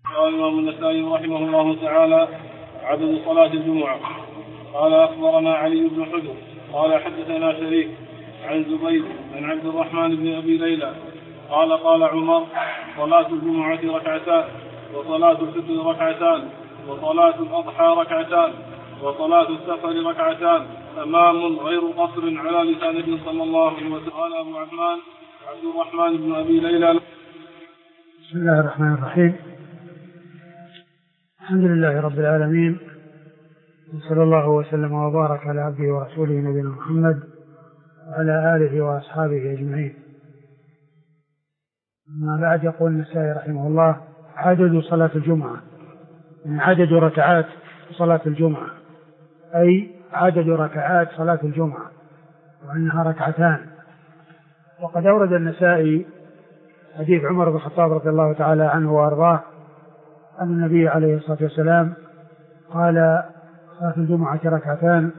قال الإمام النسائي رحمه الله تعالى: عدد صلاة الجمعة. قال أخبرنا علي بن حجر قال حدثنا شريك عن زبيد عن عبد الرحمن بن أبي ليلى قال عمر: صلاة الجمعة ركعتان، وصلاة الفطر ركعتان، وصلاة الأضحى ركعتان، وصلاة السفر ركعتان، تمام غير قصر على لسان النبي صلى الله عليه وسلم. قال أبو عبد الرحمن بن أبي ليلى: بسم الله الرحمن الرحيم. الحمد لله رب العالمين، وصلى الله وسلم وبارك على عبده ورسوله نبينا محمد وعلى آله وأصحابه أجمعين. أما بعد، يقول النسائي رحمه الله: عدد صلاة الجمعة، يعني عدد ركعات صلاة الجمعة، أي عدد ركعات صلاة الجمعة، وأنها ركعتان. وقد أورد النسائي حديث عمر بن الخطاب رضي الله تعالى عنه وأرضاه أن النبي عليه الصلاة والسلام قال: صلاة الجمعة ركعتان،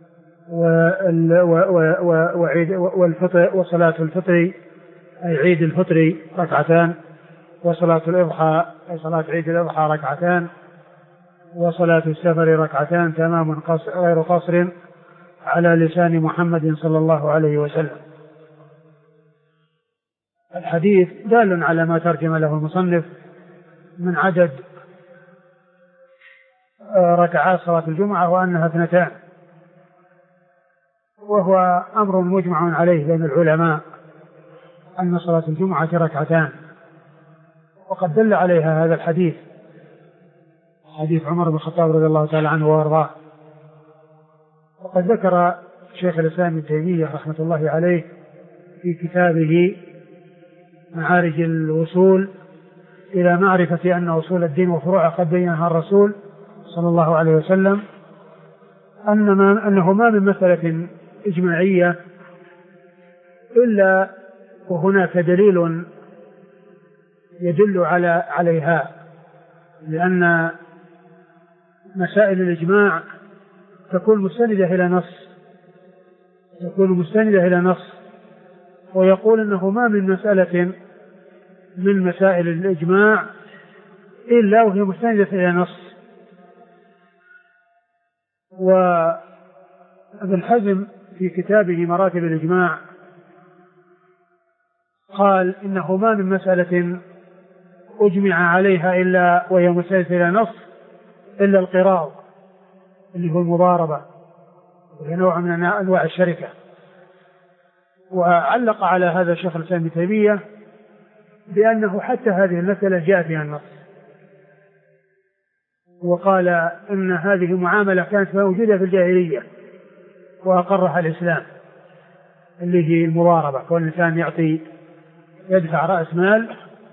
وصلاة الفطر أي عيد الفطر ركعتان، وصلاة الأضحى أي صلاة عيد الأضحى ركعتان، وصلاة السفر ركعتان، تمام غير قصر على لسان محمد صلى الله عليه وسلم. الحديث دال على ما ترجم له المصنف من عدد ركعات صلاة الجمعة، وأنها 2، وهو أمر مجمع عليه بين العلماء أن صلاة الجمعة ركعتان. وقد دل عليها هذا الحديث، حديث عمر بن الخطاب رضي الله تعالى عنه وارضاه. وقد ذكر شيخ الإسلام ابن تيمية رحمة الله عليه في كتابه معارج الوصول إلى معرفة أن أصول الدين وفروعه قد بينها الرسول صلى الله عليه وسلم، أنه ما من مسألة إجماعية إلا وهناك دليل يدل عليها، لأن مسائل الإجماع تكون مستندة إلى نص، ويقول أنه ما من مسألة من مسائل الإجماع إلا وهي مستندة إلى نص. وابن حزم في كتابه مراتب الإجماع قال: إنه ما من مسألة أجمع عليها إلا وهي مستندة إلى نص إلا القراض، اللي هو المضاربة، وهي نوع من أنواع الشركة. وعلق على هذا الشيخ الإسلام ابن تيمية بأنه حتى هذه المسألة جاء فيها النص، وقال إن هذه معاملة كانت موجودة في الجاهلية وأقرها الإسلام، اللي هي المضاربة، كون الإنسان يدفع رأس مال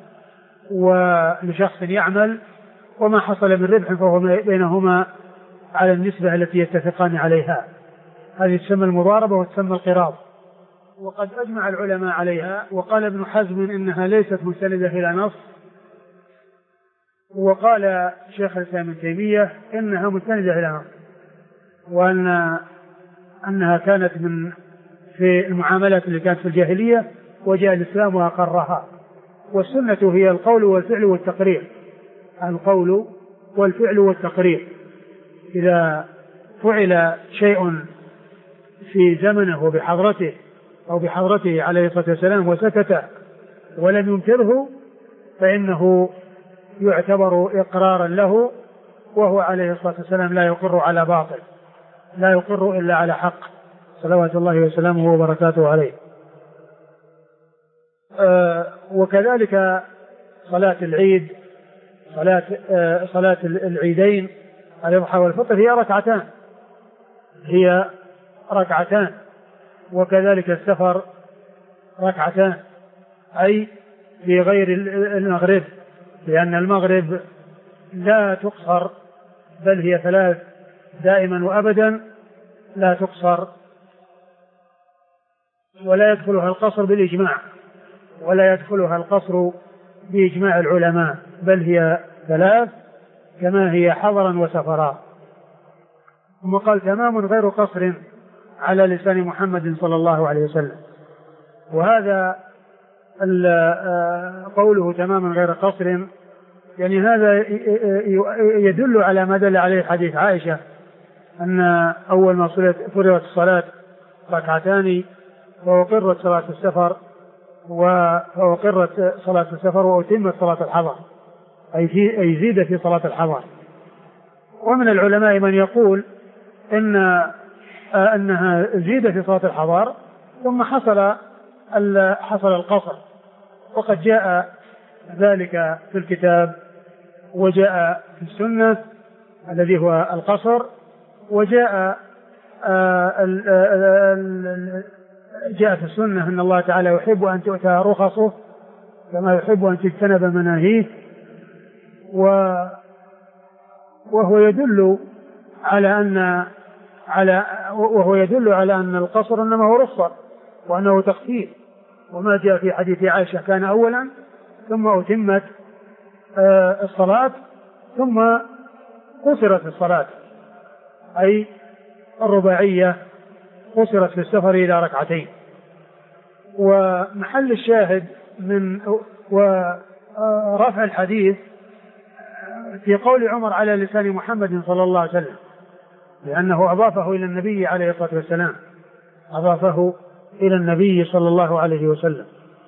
ولشخص يعمل، وما حصل من ربح فهو بينهما على النسبة التي يتفقان عليها. هذه تسمى المضاربة وتسمى القراض. وقد أجمع العلماء عليها. وقال ابن حزم إنها ليست مستندة إلى نص، وقال شيخ الإسلام ابن تيمية إنها مستندة إلى نص، وأنها كانت في المعاملات اللي كانت في الجاهلية، وجاء الإسلام وأقرها. والسنة هي القول والفعل والتقرير، القول والفعل والتقرير. إذا فعل شيء في زمنه وبحضرته أو بحضرته عليه الصلاة والسلام وسكت ولم ينكره، فإنه يعتبر إقرارا له، وهو عليه الصلاة والسلام لا يقر على باطل، لا يقر إلا على حق، صلوات الله وسلامه وبركاته عليه. وكذلك صلاة العيد، صلاة العيدين الأضحى والفطر هي ركعتان، وكذلك السفر ركعتان، أي في غير المغرب، لأن المغرب لا تقصر، بل هي 3 دائما وأبدا لا تقصر، ولا يدخلها القصر بالإجماع، ولا يدخلها القصر بإجماع العلماء، بل هي 3 كما هي حضرا وسفرا. ثم قال: تمام غير قصر على لسان محمد صلى الله عليه وسلم. وهذا قوله تماما غير قصر يعني هذا يدل على ما دل عليه حديث عائشة أن أول ما فرضت الصلاة ركعتان وأقرت صلاة السفر وأقرت صلاة السفر وأتمت صلاة الحضر، أي زيد في صلاة الحضر. ومن العلماء من يقول أنها زيد في صلاة الحضر ثم حصل القصر، وقد جاء ذلك في الكتاب وجاء في السنة الذي هو القصر، وجاء جاء في السنة أن الله تعالى يحب أن تؤتى رخصه كما يحب أن تجتنب مناهيه، وهو يدل على أن القصر إنما هو رخصة وأنه تخفيف، وما جاء في حديث عائشة كان أولا ثم أتمت الصلاة ثم قصرت الصلاة، أي الرباعية قصرت في السفر إلى ركعتين. ومحل الشاهد من ورفع الحديث في قول عمر على لسان محمد صلى الله عليه وسلم، لأنه أضافه إلى النبي عليه الصلاة والسلام، أضافه إلى النبي صلى الله عليه وسلم.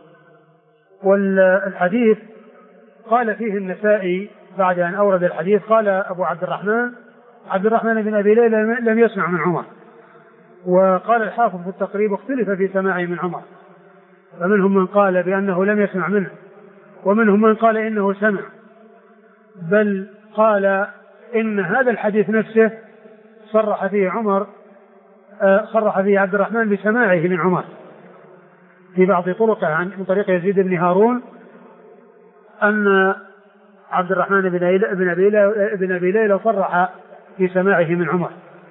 والحديث قال فيه النسائي بعد أن أورد الحديث، قال أبو عبد الرحمن بن أبي ليلى لم يسمع من عمر. وقال الحافظ في التقريب اختلف في سماعه من عمر، فمنهم من قال بأنه لم يسمع منه، ومنهم من قال إنه سمع، بل قال إن هذا الحديث نفسه صرح فيه عبد الرحمن بسماعه من عمر في بعض طرقه عن طريق يزيد بن هارون، أن عبد الرحمن بن أبي ليلى صرح في سماعه من عمر.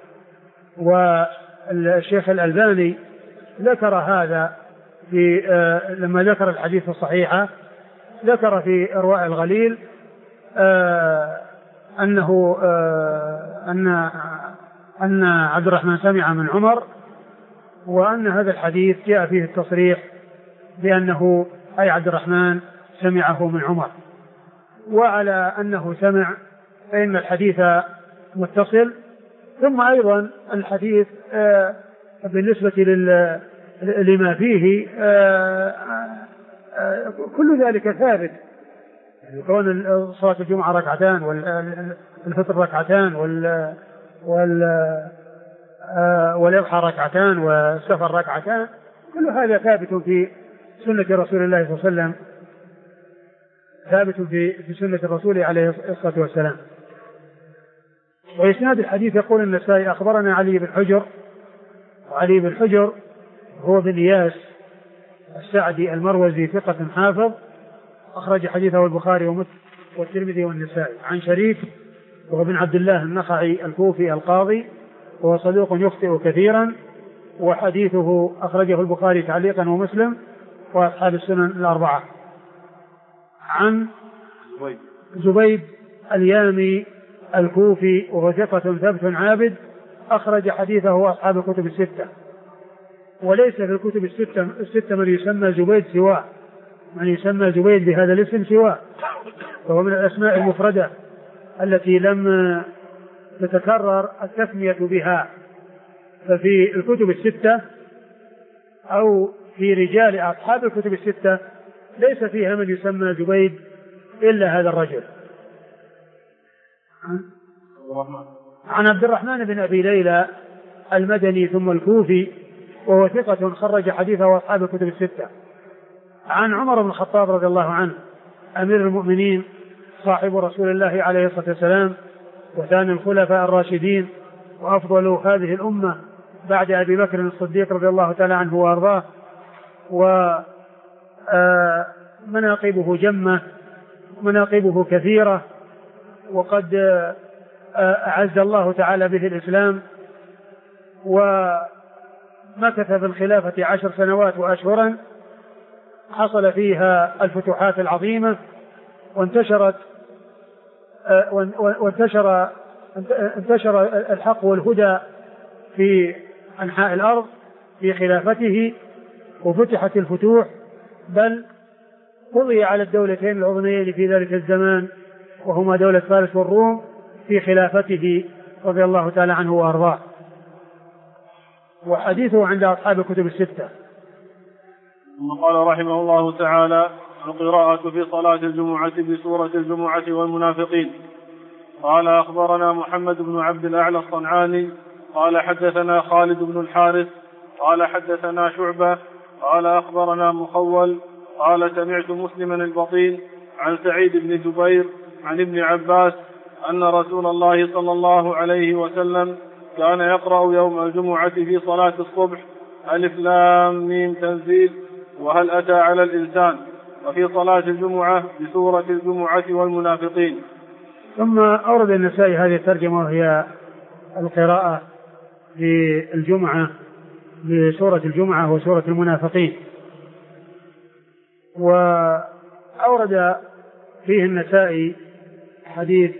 والشيخ الألباني ذكر هذا في لما ذكر الحديث الصحيحة، ذكر في إرواء الغليل أن عبد الرحمن سمع من عمر، وأن هذا الحديث جاء فيه التصريح بأنه أي عبد الرحمن سمعه من عمر. وعلى أنه سمع فإن الحديث متصل. ثم أيضا الحديث بالنسبة لما فيه كل ذلك ثابت، يعني كون صلاة الجمعة ركعتان والفطر ركعتان والإضحى ركعتان والسفر ركعتان، كل هذا ثابت في سنة رسول الله صلى الله عليه وسلم، ثابت في سنة الرسول عليه الصلاة والسلام. وإسناد الحديث يقول النسائي أخبرنا علي بن حجر، وعلي بن حجر هو بن إياس السعدي المروزي ثقة حافظ، أخرج حديثه البخاري والترمذي والنسائي. عن شريك وهو بن عبد الله النخعي الكوفي القاضي، وهو صدوق يخطئ كثيرا، وحديثه أخرجه البخاري تعليقا ومسلم وأصحاب السنن الأربعة. عن زبيد اليامي الكوفي وهو ثقة ثبت عابد، أخرج حديثه أصحاب الكتب الستة، وليس في الكتب الستة من يسمى زبيد سواه، من يسمى زبيد بهذا الاسم سواه، فهو من الأسماء المفردة التي لم تتكرر التسمية بها. ففي الكتب الستة أو في رجال أصحاب الكتب الستة ليس فيها من يسمى زبيد إلا هذا الرجل. عن عبد الرحمن بن أبي ليلى المدني ثم الكوفي، وهو ثقة خرج حديثه أصحاب الكتب الستة. عن عمر بن الخطاب رضي الله عنه أمير المؤمنين صاحب رسول الله عليه الصلاة والسلام، وثاني الخلفاء الراشدين، وأفضل هذه الأمة بعد أبي بكر الصديق رضي الله تعالى عنه وأرضاه، ومناقبه جمة، مناقبه كثيرة، وقد أعز الله تعالى به الإسلام، ومكث في الخلافة 10 سنوات وأشهرا حصل فيها الفتوحات العظيمة، وانتشر الحق والهدى في أنحاء الأرض في خلافته، وفتحت الفتوح، بل قضي على الدولتين العظميين في ذلك الزمان وهما دولة فارس والروم في خلافته رضي الله تعالى عنه وأرضاه. وحديثه عند أصحاب الكتب الستة. ثم قال رحمه الله تعالى: القراءة في صلاة الجمعة بسورة الجمعة والمنافقين. قال: أخبرنا محمد بن عبد الأعلى الصنعاني قال: حدثنا خالد بن الحارث قال: حدثنا شعبة قال: أخبرنا مخول قال: سمعت مسلما البطين عن سعيد بن جبير عن ابن عباس أن رسول الله صلى الله عليه وسلم كان يقرأ يوم الجمعة في صلاة الصبح ألف لام ميم تنزيل وهل أتى على الإنسان، وفي صلاة الجمعة بسورة الجمعة والمنافقين. ثم أورد النسائي هذه الترجمة وهي القراءة في الجمعة بسورة الجمعة وسورة المنافقين. وأورد فيه النسائي حديث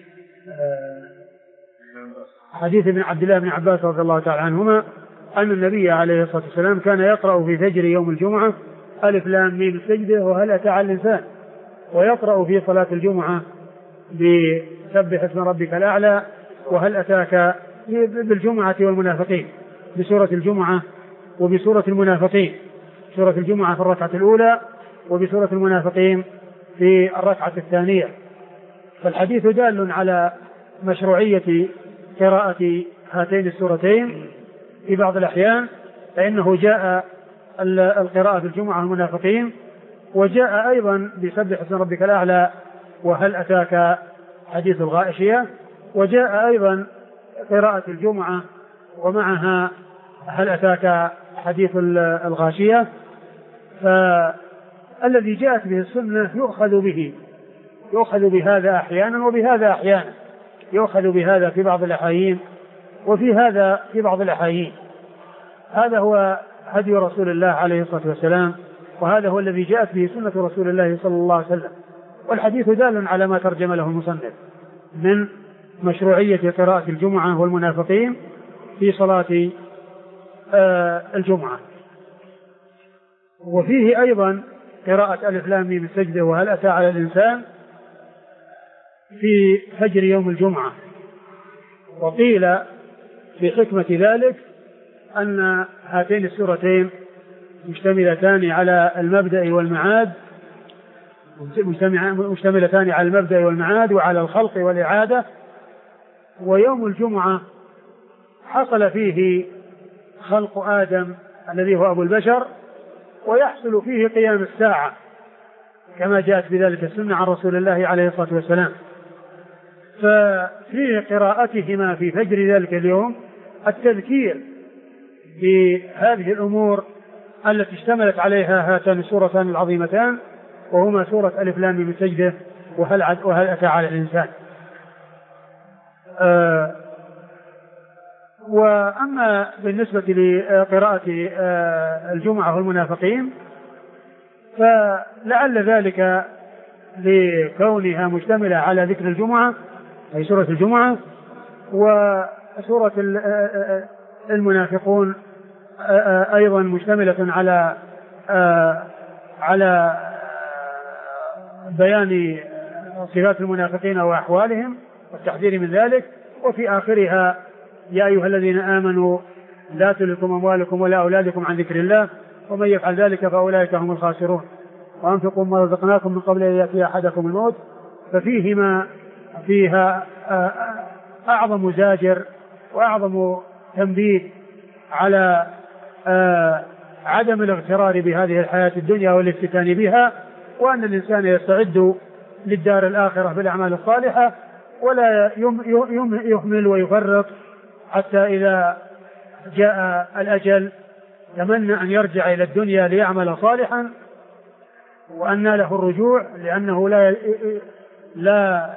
ابن عبد الله بن عباس رضي الله تعالى عنهما أن النبي عليه الصلاة والسلام كان يقرأ في فجر يوم الجمعة ألف لام ميم السجدة وهل أتى على الإنسان، ويقرأ في صلاة الجمعة بسبح اسم ربك الأعلى وهل أتاك بالجمعة والمنافقين، بسورة الجمعة وبسورة المنافقين، سورة الجمعة في الركعة الأولى وبسورة المنافقين في الركعة الثانية. فالحديث دال على مشروعية قراءة هاتين السورتين في بعض الأحيان، فإنه جاء القراءة في الجمعة والمنافقين، وجاء أيضا بسبح اسم ربك الأعلى وهل أتاك حديث الغاشية، وجاء أيضا قراءة الجمعة ومعها هل أتاك حديث الغاشية. فالذي جاءت به السنة يؤخذ بهذا أحيانا وبهذا أحيانا، يؤخذ بهذا في بعض الأحايين وفي هذا في بعض الأحايين. هذا هو هدي رسول الله عليه الصلاة والسلام، وهذا هو الذي جاءت به سنة رسول الله صلى الله عليه وسلم. والحديث دال على ما ترجم له المصنف من مشروعية قراءة الجمعة والمنافقين في صلاة الجمعة. وفيه أيضا قراءة ألف لام ميم السجدة وهل أتى على الإنسان في فجر يوم الجمعة. وقيل في حكمة ذلك أن هاتين السورتين مشتملتان على المبدأ والمعاد وعلى الخلق والإعادة. ويوم الجمعة حصل فيه خلق آدم الذي هو أبو البشر، ويحصل فيه قيام الساعة كما جاءت بذلك السنة عن رسول الله عليه الصلاة والسلام. ففي قراءتهما في فجر ذلك اليوم التذكير بهذه الأمور التي اشتملت عليها هاتان السورتان العظيمتان، وهما سورة ألف لام ميم السجدة وهل أتى على الإنسان. وأما بالنسبة لقراءة الجمعة والمنافقين فلعل ذلك لكونها مشتملة على ذكر الجمعة أي سورة الجمعة، وسورة المنافقون أيضا مشتملة على بيان صفات المنافقين وأحوالهم والتحذير من ذلك. وفي آخرها يا أيها الذين آمنوا لا تلهكم أموالكم ولا أولادكم عن ذكر الله ومن يفعل ذلك فأولئك هم الخاسرون وأنفقوا ما رزقناكم من قبل أن يأتي أحدكم الموت. فيها أعظم زاجر وأعظم تنبيه على عدم الاغترار بهذه الحياة الدنيا والافتتان بها، وأن الإنسان يستعد للدار الآخرة بالأعمال الصالحة ولا يهمل ويفرط حتى إذا جاء الأجل تمنى أن يرجع إلى الدنيا ليعمل صالحا وأن له الرجوع، لأنه لا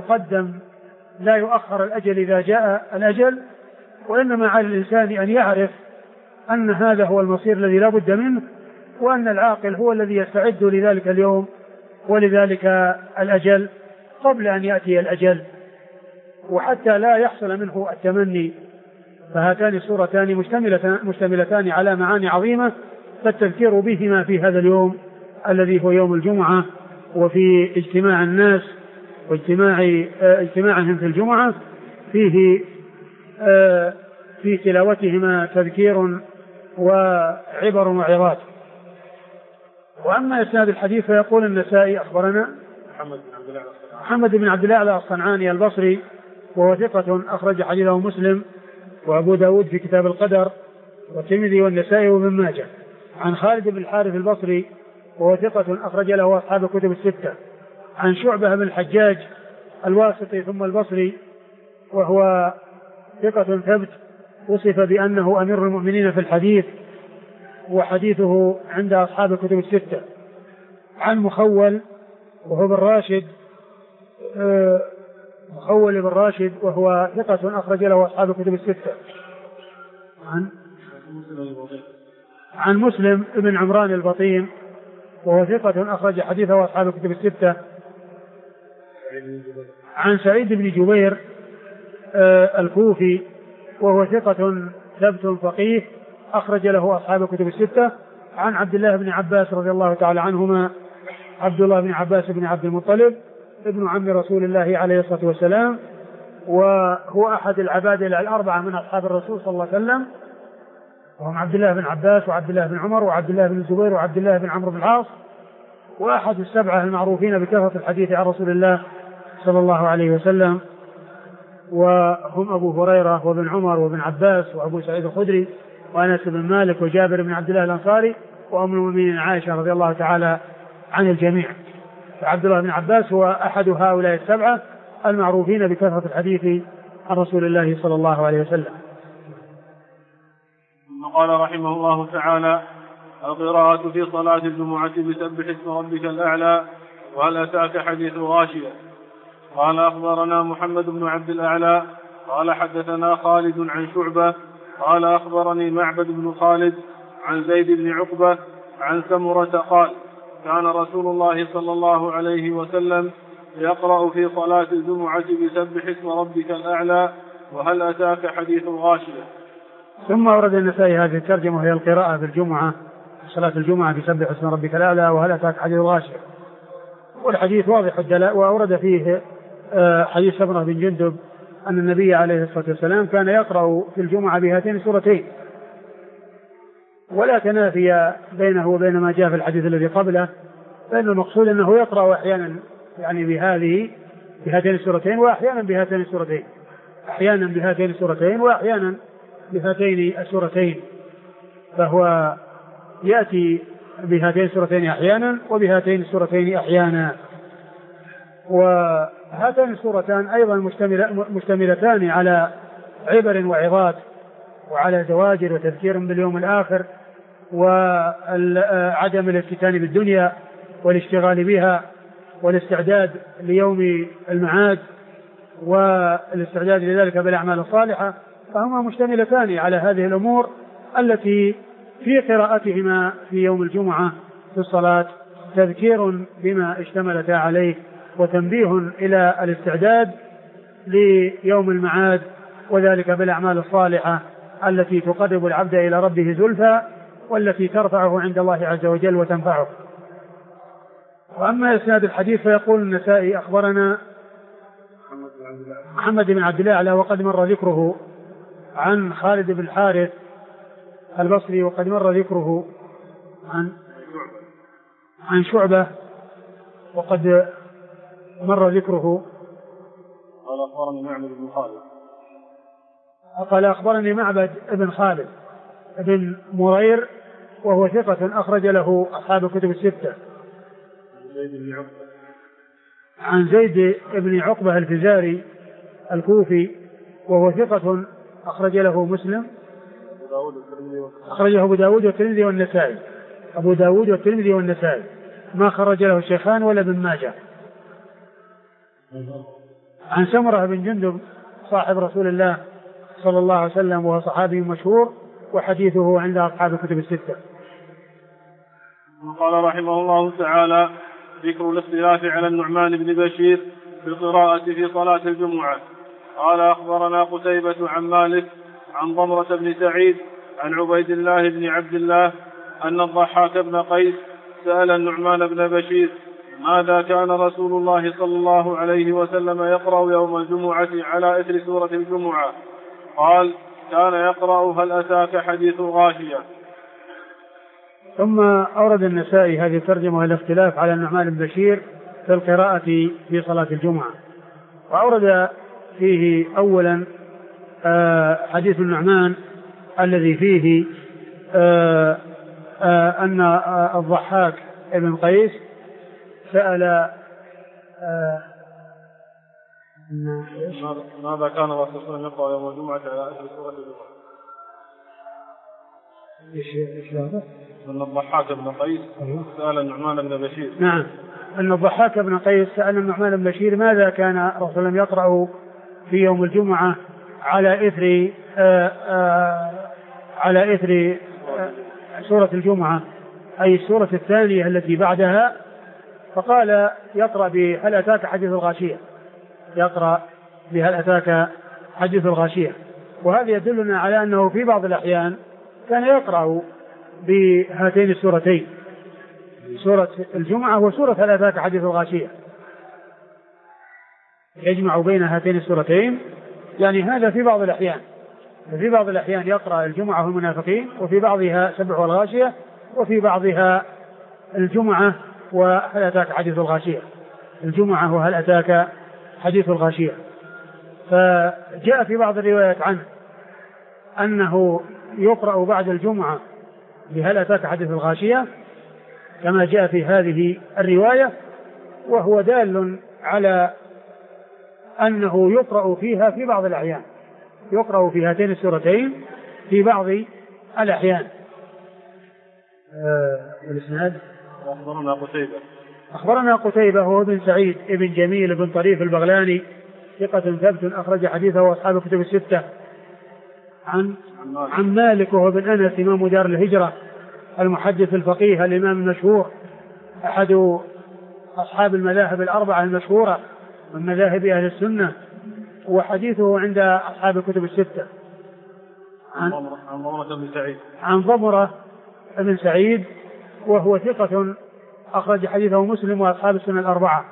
يؤخر الأجل إذا جاء الأجل، وإنما على الإنسان أن يعرف أن هذا هو المصير الذي لا بد منه، وأن العاقل هو الذي يستعد لذلك اليوم ولذلك الأجل قبل أن يأتي الأجل، وحتى لا يحصل منه التمني. فهاتان السورتان مشتملتان على معاني عظيمة، فالتذكير بهما في هذا اليوم الذي هو يوم الجمعة وفي اجتماع الناس اجتماعهم في الجمعة فيه في تلاوتهما تذكير وعبر وعظات. وأما إسناد الحديث فيقول النسائي أخبرنا محمد بن عبد الأعلى الصنعاني البصري وهو ثقة أخرج حديثه مسلم وأبو داود في كتاب القدر والترمذي والنسائي وابن ماجه. عن خالد بن الحارث البصري وهو ثقة أخرج له أصحاب الكتب الستة. عن شعبة بن الحجاج الواسطي ثم البصري وهو ثقة ثبت وصف بأنه أمير المؤمنين في الحديث وحديثه عند أصحاب الكتب الستة. عن مخول وهو بن راشد مخول بن راشد وهو ثقة أخرج له أصحاب الكتب الستة. عن مسلم بن عمران البطين وهو ثقة أخرج حديثه أصحاب الكتب الستة. عن سعيد بن جبير الكوفي وهو ثقة ثبت فقيه أخرج له أصحاب الكتب الستة. عن عبد الله بن عباس رضي الله تعالى عنهما عبد الله بن عباس بن عبد المطلب ابن عم رسول الله عليه الصلاة والسلام وهو أحد العبادلة الأربعة من أصحاب الرسول صلى الله عليه وسلم وهم عبد الله بن عباس وعبد الله بن عمر وعبد الله بن الزبير وعبد الله بن عمرو بن العاص وأحد السبعة المعروفين بكثرة الحديث عن رسول الله صلى الله عليه وسلم وهم أبو هريرة وابن عمر وابن عباس وأبو سعيد الخدري وأنس بن مالك وجابر بن عبد الله الأنصاري وأم المؤمنين عائشة رضي الله تعالى عن الجميع. فعبد الله بن عباس هو أحد هؤلاء السبعة المعروفين بكثرة الحديث عن رسول الله صلى الله عليه وسلم. ثم قال رحمه الله تعالى: القراءة في صلاة الجمعة بسبح اسم ربك الأعلى وهل أتاك حديث غاشية. قال أخبرنا محمد بن عبد الأعلى قال حدثنا خالد عن شعبة قال أخبرني معبد بن خالد عن زيد بن عقبة عن سمرة قال: كان رسول الله صلى الله عليه وسلم يقرأ في صلاة الجمعة بسبح اسم ربك الأعلى وهل أتاك حديث غاشية. ثم ورد النسائي هذه الترجمة وهي القراءة في الجمعة صلاة الجمعة بسبح اسم ربك الأعلى وهل أتاك حديث غاشية. والحديث واضح الدلالة وأورد فيه حديث سمرة بن جندب أن النبي عليه الصلاة والسلام كان يقرأ في الجمعة بهاتين السورتين ولا تنافي بينه وبين ما جاء في الحديث الذي قبله، فإن المقصود أنه يقرأ أحيانا يعني بهاتين السورتين وأحيانا بهاتين السورتين، أحيانا بهاتين السورتين وأحيانا بهاتين السورتين، فهو يأتي بهاتين السورتين أحيانا وبهاتين السورتين أحيانا. وهاتين السورتان أيضا مشتملتان على عبر وعظات وعلى زواجر وتذكير باليوم الآخر وعدم الافتتان بالدنيا والاشتغال بها والاستعداد ليوم المعاد والاستعداد لذلك بالأعمال الصالحة، فهما مشتملتان على هذه الأمور التي في قراءتهما في يوم الجمعة في الصلاة تذكير بما اشتملتا عليه وتنبيه إلى الاستعداد ليوم المعاد وذلك بالأعمال الصالحة التي تقرب العبد إلى ربه زلفى والتي ترفعه عند الله عز وجل وتنفعه. وأما إسناد الحديث فيقول النسائي أخبرنا محمد بن عبد الأعلى وقد مر ذكره عن خالد بن الحارث البصري وقد مر ذكره عن شعبة وقد مر ذكره. قال أخبرني معبد بن خالد قال أخبرني معبد بن خالد بن مرير وهو ثقة أخرج له أصحاب الكتب الستة. عن زيد بن عقبة الفزاري الكوفي وهو ثقة أخرج له مسلم أخرجه أبو داود والترمذي والنسائي. أبو داود والترمذي والنسائي ما خرج له الشيخان ولا ابن ماجه. عن سمرة بن جندب صاحب رسول الله صلى الله عليه وسلم وهو صحابي مشهور وحديثه عند أصحاب الكتب الستة. قال رحمه الله تعالى: ذكر الاختلاف على النعمان بن بشير في القراءة في صلاة الجمعة. قال أخبرنا قتيبة عن مالك عن ضمرة بن سعيد عن عبيد الله بن عبد الله أن الضحاك بن قيس سأل النعمان بن بشير ماذا كان رسول الله صلى الله عليه وسلم يقرأ يوم الجمعة على إثر سورة الجمعة؟ قال كان يقرأ هل أتاك حديث الغاشية. ثم أورد النسائي هذه الترجمة والاختلاف على النعمان بن بشير في القراءة في صلاة الجمعة، وأورد فيه أولا حديث النعمان الذي فيه أن الضحاك ابن قيس سأل ماذا كان الرسول صلى الله عليه وسلم يقرأ يوم الجمعة على أثر سورة الجمعة؟ إيش هذا؟ أن الضحاك بن قيس سأل النعمان بن بشير. نعم، أن الضحاك بن قيس سأل النعمان بن بشير ماذا كان الرسول صلى الله عليه وسلم يقرأ في يوم الجمعة على إثر سورة الجمعة، أي السورة الثانية التي بعدها، فقال يقرأ بهل أتاك حديث الغاشية، يقرأ بهل أتاك حديث الغاشية. وهذا يدلنا على أنه في بعض الأحيان كان يقرأ بهاتين السورتين، سورة الجمعة وسورة هل أتاك حديث الغاشية، يجمع بين هاتين السورتين. يعني هذا في بعض الأحيان، في بعض الأحيان يقرأ الجمعة والمنافقين، وفي بعضها سبع والغاشية، وفي بعضها الجمعة وهل أتاك حديث الغاشية، الجمعة وهل أتاك حديث الغاشية. فجاء في بعض الروايات عنه أنه يقرأ بعد الجمعة بهل أتاك حديث الغاشية كما جاء في هذه الرواية، وهو دال على أنه يقرأ فيها في بعض الأحيان، يقرأ في هاتين السورتين في بعض الأحيان. الإسناد أخبرنا قتيبة هو ابن سعيد ابن جميل ابن طريف البغلاني ثقة ثبت أخرج حديثه وأصحاب الكتب الستة. عن مالك وهو ابن أنس إمام دار الهجرة المحدث الفقيه الإمام المشهور أحد أصحاب المذاهب الأربعة المشهورة من مذاهب أهل السنة، وحديثه عند أصحاب الكتب الستة. عن ضمرة بن سعيد وهو ثقة أخرج حديثه مسلم وأصحاب السنة الأربعة.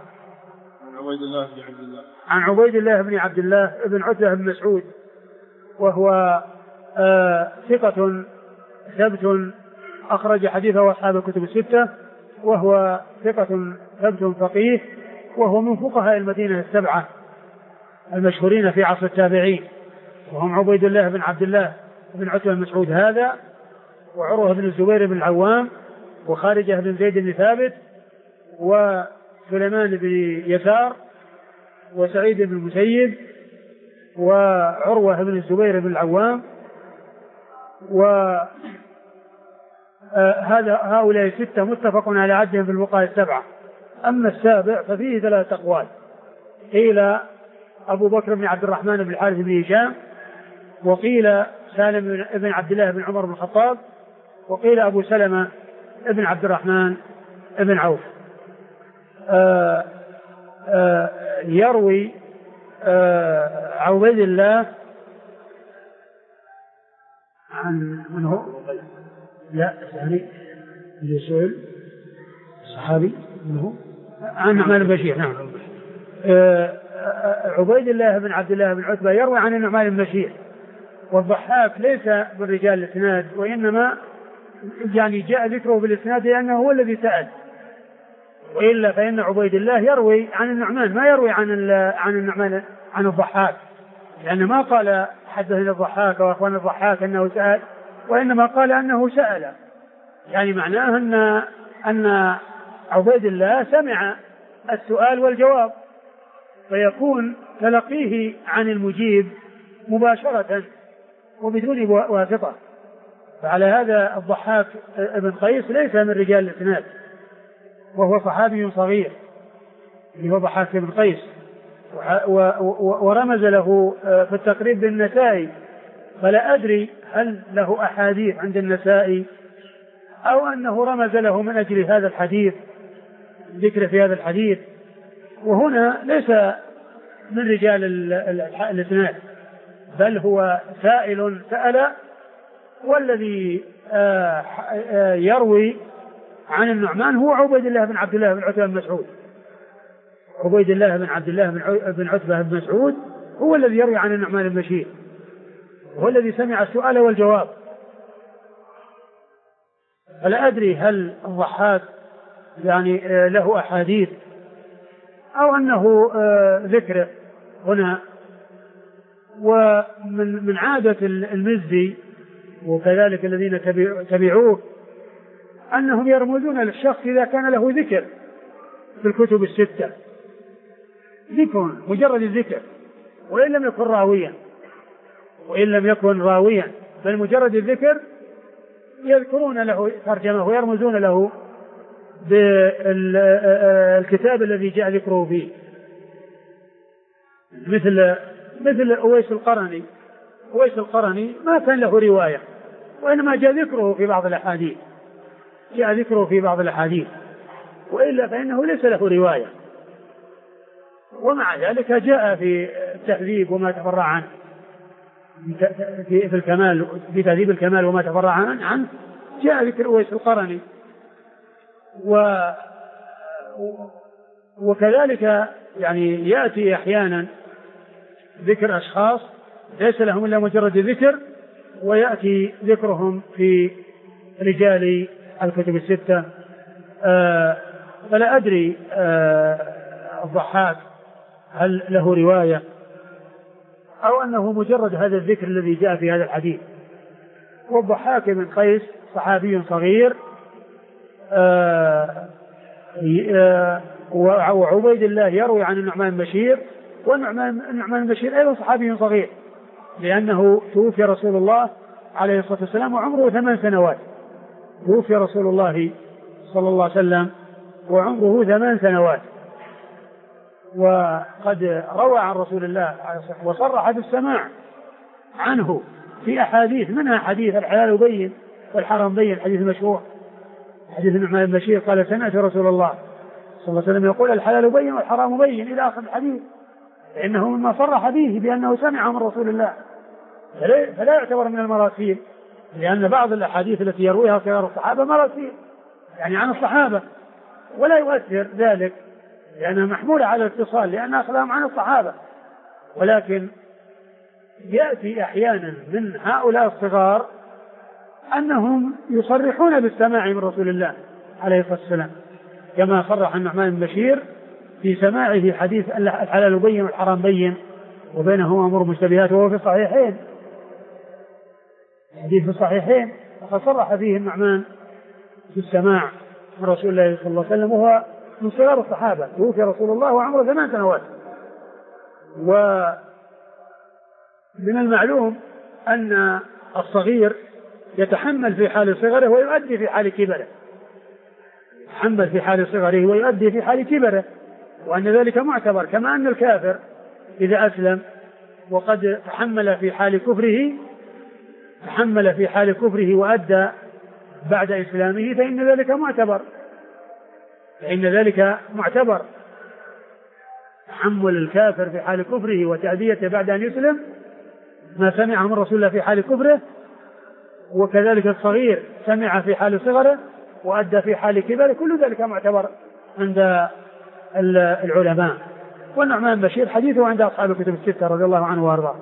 عن عبيد الله بن عبد الله بن عتبة بن مسعود وهو ثقة ثبت أخرج حديثه أصحاب الكتب الستة، وهو ثقة ثبت فقيه، وهو من فقهاء المدينة السبعة المشهورين في عصر التابعين، وهم عبيد الله بن عبد الله بن عتبة بن مسعود هذا، وعروة بن الزبير بن العوام، وخارجة بن زيد بن ثابت، وسليمان بن يسار، وسعيد بن المسيب، وعروة بن الزبير بن العوام. هؤلاء الستة متفق على عدهم في الفقهاء السبعة. أما السابع ففيه ثلاثة أقوال، قيل أبو بكر بن عبد الرحمن بن الحارث بن هشام، وقيل سالم بن عبد الله بن عمر بن الخطاب، وقيل أبو سلمة بن عبد الرحمن بن عوف. يروي عبيد الله عن من هو؟ لا يعني اللي سئل الصحابي من هو؟ عن نعمان بن بشير. نعم. عبيد الله بن عبد الله بن عتبة يروي عن النعمان بن بشير، والضحاك ليس من رجال الإسناد، وإنما يعني جاء ذكره بالإسناد لأنه هو الذي سأل، وإلا فإن عبيد الله يروي عن النعمان، ما يروي عن النعمان عن الضحاك، لأن ما قال حدثني الضحاك وأخوان الضحاك أنه سأل، وإنما قال أنه سأل، يعني معناه أن عبيد الله سمع السؤال والجواب، فيكون تلقيه عن المجيب مباشرة وبدون واسطة. فعلى هذا الضحاك ابن قيس ليس من رجال الإسناد، وهو صحابي صغير اللي هو ضحاك ابن قيس، ورمز له في التقريب بالنسائي، فلا أدري هل له أحاديث عند النسائي أو أنه رمز له من أجل هذا الحديث، ذكر في هذا الحديث. وهنا ليس من رجال الإسناد، بل هو سائل سأل، والذي يروي عن النعمان هو عبيد الله بن عبد الله بن عتبة بن مسعود. عبيد الله بن عبد الله بن عتبة بن مسعود هو الذي يروي عن النعمان بن بشير، هو الذي سمع السؤال والجواب. فلا أدري هل الضحاك يعني له أحاديث أو أنه ذكر هنا. ومن عادة المزي وكذلك الذين تبعوه أنهم يرمزون للشخص إذا كان له ذكر في الكتب الستة، ذكر مجرد الذكر، وإن لم يكن راويا بل مجرد الذكر يذكرون له ترجمة ويرمزون له بالكتاب الذي جاء ذكره فيه، مثل أويس القرني. أويس القرني ما كان له رواية، وإنما جاء ذكره في بعض الأحاديث، وإلا فإنه ليس له رواية. ومع ذلك جاء في التهذيب وما تفرع عنه، في الكمال، في تهذيب الكمال وما تفرع عنه جاء ذكر أويس القرني. وكذلك يعني يأتي أحيانا ذكر أشخاص ليس لهم إلا مجرد ذكر، ويأتي ذكرهم في رجال الكتب الستة. فلا أدري الضحاك هل له رواية أو أنه مجرد هذا الذكر الذي جاء في هذا الحديث. والضحاك بن قيس صحابي صغير، وعبيد الله يروي عن النعمان بن بشير، والنعمان بن بشير أيضا صحابي صغير، لأنه توفي رسول الله عليه الصلاة والسلام وعمره 8 سنوات. توفي رسول الله صلى الله عليه وسلم وعمره 8 سنوات، وقد روى عن رسول الله وصرح بالسماع عنه في أحاديث، منها حديث الحلال بين والحرام بين، حديث مشهور، حديث النعمان بن بشير قال سمعت رسول الله صلى الله عليه وسلم يقول الحلال بين والحرام بين إلى آخر الحديث، لأنه مما صرح به بأنه سمع من رسول الله، فلا يعتبر من المراسيل، لأن بعض الأحاديث التي يرويها صغار الصحابة مراسيل يعني عن الصحابة، ولا يؤثر ذلك لأنها محمولة على الاتصال لأن أخذهم عن الصحابة. ولكن يأتي أحيانا من هؤلاء الصغار أنهم يصرحون بالسماع من رسول الله عليه الصلاة والسلام، كما صرح النعمان بن بشير في سماعه حديث الحلال بين والحرام بين وبينهما أمور مشتبهات، وهو في الصحيحين، حديث في الصحيحين، وقد صرح فيه النعمان في السماع من رسول الله صلى الله عليه وسلم، وهو من صغار الصحابة، توفي رسول الله وعمره 8 سنوات. ومن المعلوم أن الصغير يتحمل في حال صغره ويؤدي في حال كبره، يتحمل في حال صغره ويؤدي في حال كبره، وأن ذلك معتبر، كما أن الكافر إذا أسلم وقد تحمل في حال كفره وأدى بعد إسلامه فإن ذلك معتبر، تحمل الكافر في حال كفره وتأديته بعد أن يسلم ما سمع من رسول الله في حال كفره، وكذلك الصغير سمع في حال صغره وأدى في حال كبره، كل ذلك معتبر عند العلماء. والنعمان بن بشير حديثه عند أصحاب الكتب الستة رضي الله عنه وارضاه.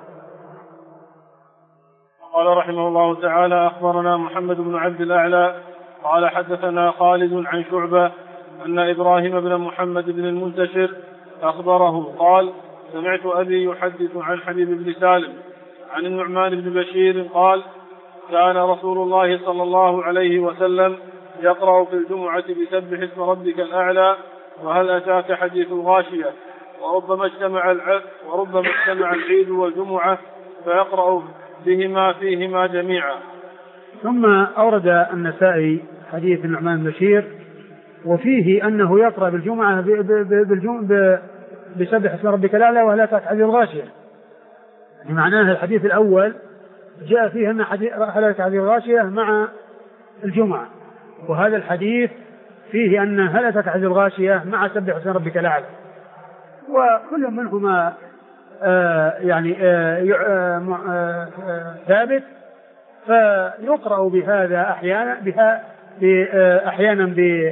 قال رحمه الله تعالى: أخبرنا محمد بن عبد الأعلى قال حدثنا خالد عن شعبة أن إبراهيم بن محمد بن المنتشر أخبره قال: سمعت أبي يحدث عن حبيب بن سالم عن النعمان بن بشير قال: كان رسول الله صلى الله عليه وسلم يقرأ في الجمعة بسبح اسم ربك الأعلى وهل أتاك حديث الغاشية، وربما اجتمع العيد والجمعة فيقرأ بهما فيهما جميعا. ثم أورد النسائي حديث النعمان بن بشير وفيه أنه يقرأ بالجمعة بسبح اسم ربك الأعلى وهل أتاك حديث الغاشية، يعني معناه الحديث الأول جاء فيه أن هل أتاك حديث الغاشية مع الجمعة، وهذا الحديث فيه أن هل أتاك حديث الغاشية مع سبح اسم ربك الأعلى، وكل منهما ثابت، فيقرأ بهذا أحيانا أحيانا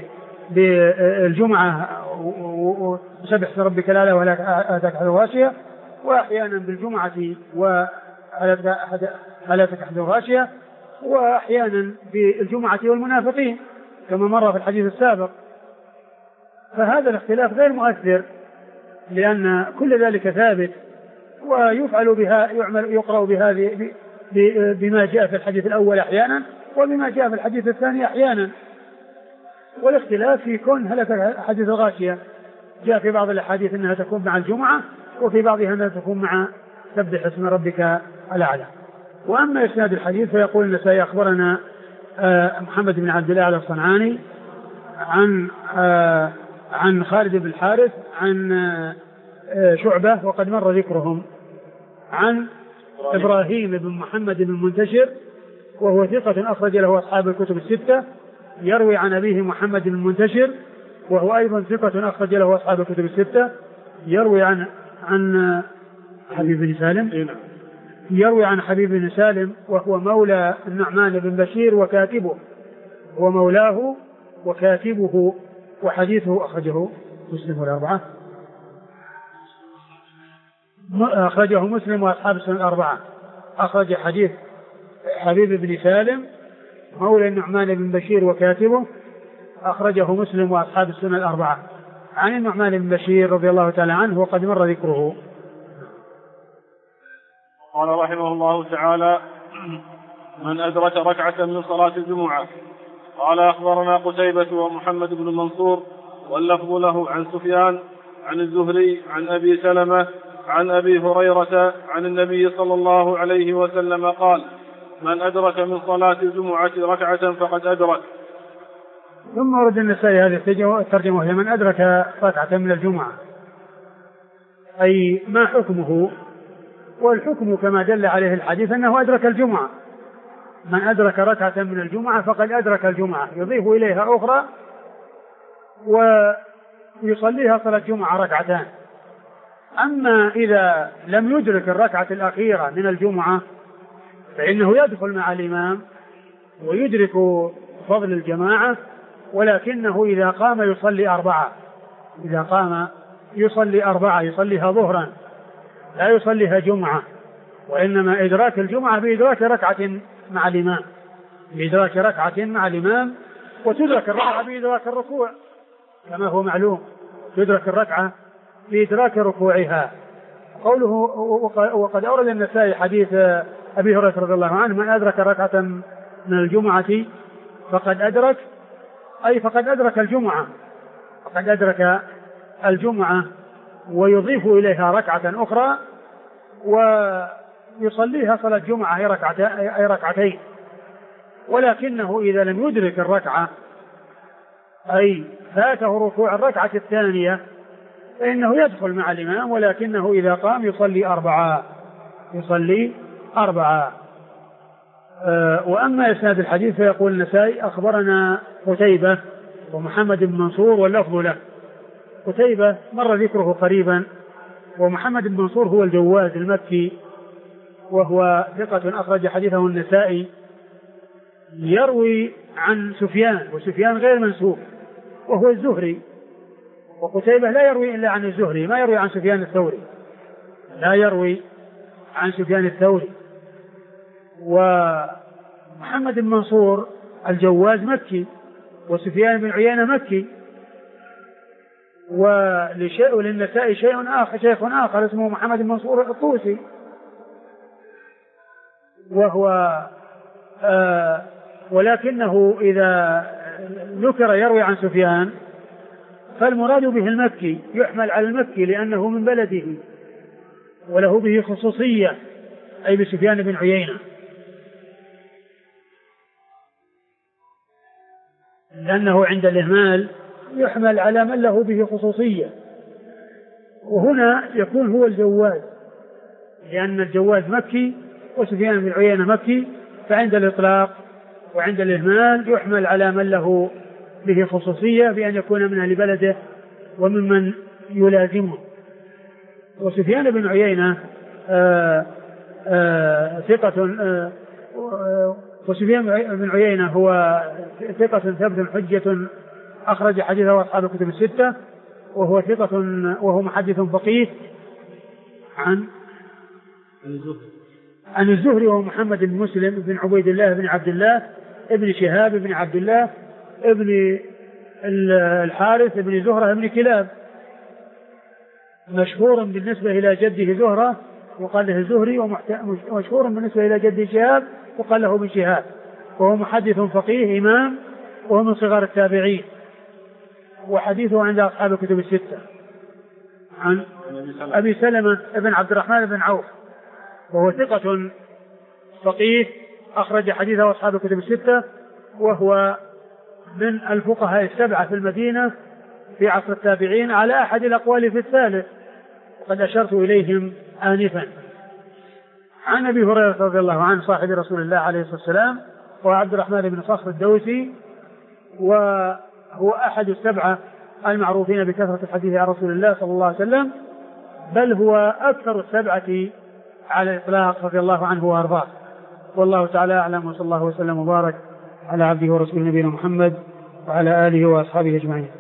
بالجمعة وسبح اسم ربك الأعلى ولا أتاك حديث الغاشية، وأحيانا بالجمعة وهل أتاك حديث الغاشية، وأحيانا بالجمعة والمنافقين كما مر في الحديث السابق. فهذا الاختلاف غير مؤثر لأن كل ذلك ثابت، ويفعل بها يقرأ بهذه بما جاء في الحديث الأول أحيانا وبما جاء في الحديث الثاني أحيانا. والاختلاف في كون هل حديث الغاشية جاء في بعض الأحاديث أنها تكون مع الجمعة، وفي بعضها أنها تكون مع سبح اسم ربك الأعلى. وأما إسناد الحديث فيقول النسائي أخبرنا محمد بن عبد الله الصنعاني عن خالد بن الحارث عن شعبة وقد مر ذكرهم، عن إبراهيم بن محمد بن المنتشر وهو ثقة أخرج له أصحاب الكتب الستة، يروي عن أبيه محمد بن المنتشر وهو أيضا ثقة أخرج له أصحاب الكتب الستة، يروي عن حبيب بن سالم، يروي عن حبيب بن سالم وهو مولى النعمان بن بشير وكاتبه، هو مولاه وكاتبه، وحديثه أخرجه مسلم والأربعة، أخرجه مسلم وأصحاب السنن الأربعة. أخرج حديث حبيب بن سالم مولى النعمان بن بشير وكاتبه، أخرجه مسلم وأصحاب السنن الأربعة، عن النعمان بن بشير رضي الله تعالى عنه وقد مر ذكره. قال رحمه الله تعالى: من أدرك ركعة من صلاة الجمعة. قال أخبرنا قتيبة ومحمد بن منصور واللفظ له عن سفيان عن الزهري عن أبي سلمة عن أبي هريرة عن النبي صلى الله عليه وسلم قال: من أدرك من صلاة الجمعة ركعة فقد أدرك. ثم ورد النسائي هذه الترجمة هي من أدرك ركعة من الجمعة، أي ما حكمه؟ والحكم كما دل عليه الحديث أنه أدرك الجمعة. من أدرك ركعة من الجمعة فقد أدرك الجمعة، يضيف إليها أخرى ويصليها صلاة الجمعة ركعتان. أما إذا لم يدرك الركعة الأخيرة من الجمعة فإنه يدخل مع الإمام ويدرك فضل الجماعة، ولكنه إذا قام يصلي أربعة، إذا قام يصلي أربعة، يصليها ظهرا لا يصليها جمعة، وإنما إدراك الجمعة بإدراك ركعة مع الإمام، بإدراك ركعة مع الإمام، وتدرك الركعة بإدراك الركوع كما هو معلوم، تدرك الركعة بإدراك ركوعها. قوله وقد أورد النسائي حديث أبي هريرة رضي الله عنه: من أدرك ركعة من الجمعة فقد أدرك، أي فقد أدرك الجمعة، فقد أدرك الجمعة، ويضيف إليها ركعة أخرى ويصليها صلاة جمعة أي ركعتين. ولكنه إذا لم يدرك الركعة أي فاته ركوع الركعة الثانية فإنه يدخل مع الإمام، ولكنه إذا قام يصلي أربعة. وأما إسناد الحديث فيقول النسائي: أخبرنا قتيبة ومحمد بن منصور واللفظ له. قتيبة مر ذكره قريبا، ومحمد بن منصور هو الجواز المكي وهو ثقة أخرج حديثه النسائي، يروي عن سفيان، وسفيان غير منسوب وهو الزهري، وقتيبة لا يروي إلا عن الزهري، ما يروي عن سفيان الثوري، لا يروي عن سفيان الثوري. ومحمد بن منصور الجواز مكي، وسفيان بن عيينة مكي. وللنسائي شيخ آخر اسمه محمد بن منصور الطوسي، وهو ولكنه إذا ذكر يروي عن سفيان فالمراد به المكي، يحمل على المكي لأنه من بلده وله به خصوصية، أي بسفيان بن عيينة، لأنه عند الإهمال يحمل على من له به خصوصية. وهنا يكون هو الجواز، لأن الجواز مكي وسفيان بن عيينة مكي، فعند الإطلاق وعند الإهمال يحمل على من له به خصوصية بأن يكون من أهل بلده وممن يلازمه. وسفيان بن عيينة ثقة وسفيان بن عيينة هو ثقة ثبت حجة أخرج حديثه أصحاب الكتب الستة، وهو ثقة وهو محدث فقيه عن الزهري وهو محمد بن مسلم بن عبيد الله بن عبد الله ابن شهاب بن عبد الله ابن الحارث بن زهرة بن كلاب، مشهور بالنسبة إلى جده زهرة وقال له الزهري، ومشهور بالنسبة إلى جده شهاب وقال له ابن شهاب، وهو محدث فقيه إمام وهو من صغار التابعين، وحديثه عند أصحاب الكتب الستة. عن أبي سلمة بن عبد الرحمن بن عوف وهو ثقة فقيه أخرج حديثه أصحاب الكتب الستة، وهو من الفقهاء السبعة في المدينة في عصر التابعين على أحد الأقوال في الثالث، وقد أشرت إليهم آنفا. عن أبي هريرة رضي الله عنه صاحب رسول الله عليه الصلاة والسلام، وعبد الرحمن بن صخر الدوسي، وهو أحد السبعة المعروفين بكثرة الحديث عن رسول الله صلى الله عليه وسلم، بل هو أكثر السبعة على الإطلاق رضي الله عنه وأرضاه. والله تعالى أعلم، وصلى الله وسلم وبارك على عبده ورسوله نبينا محمد وعلى آله وأصحابه أجمعين.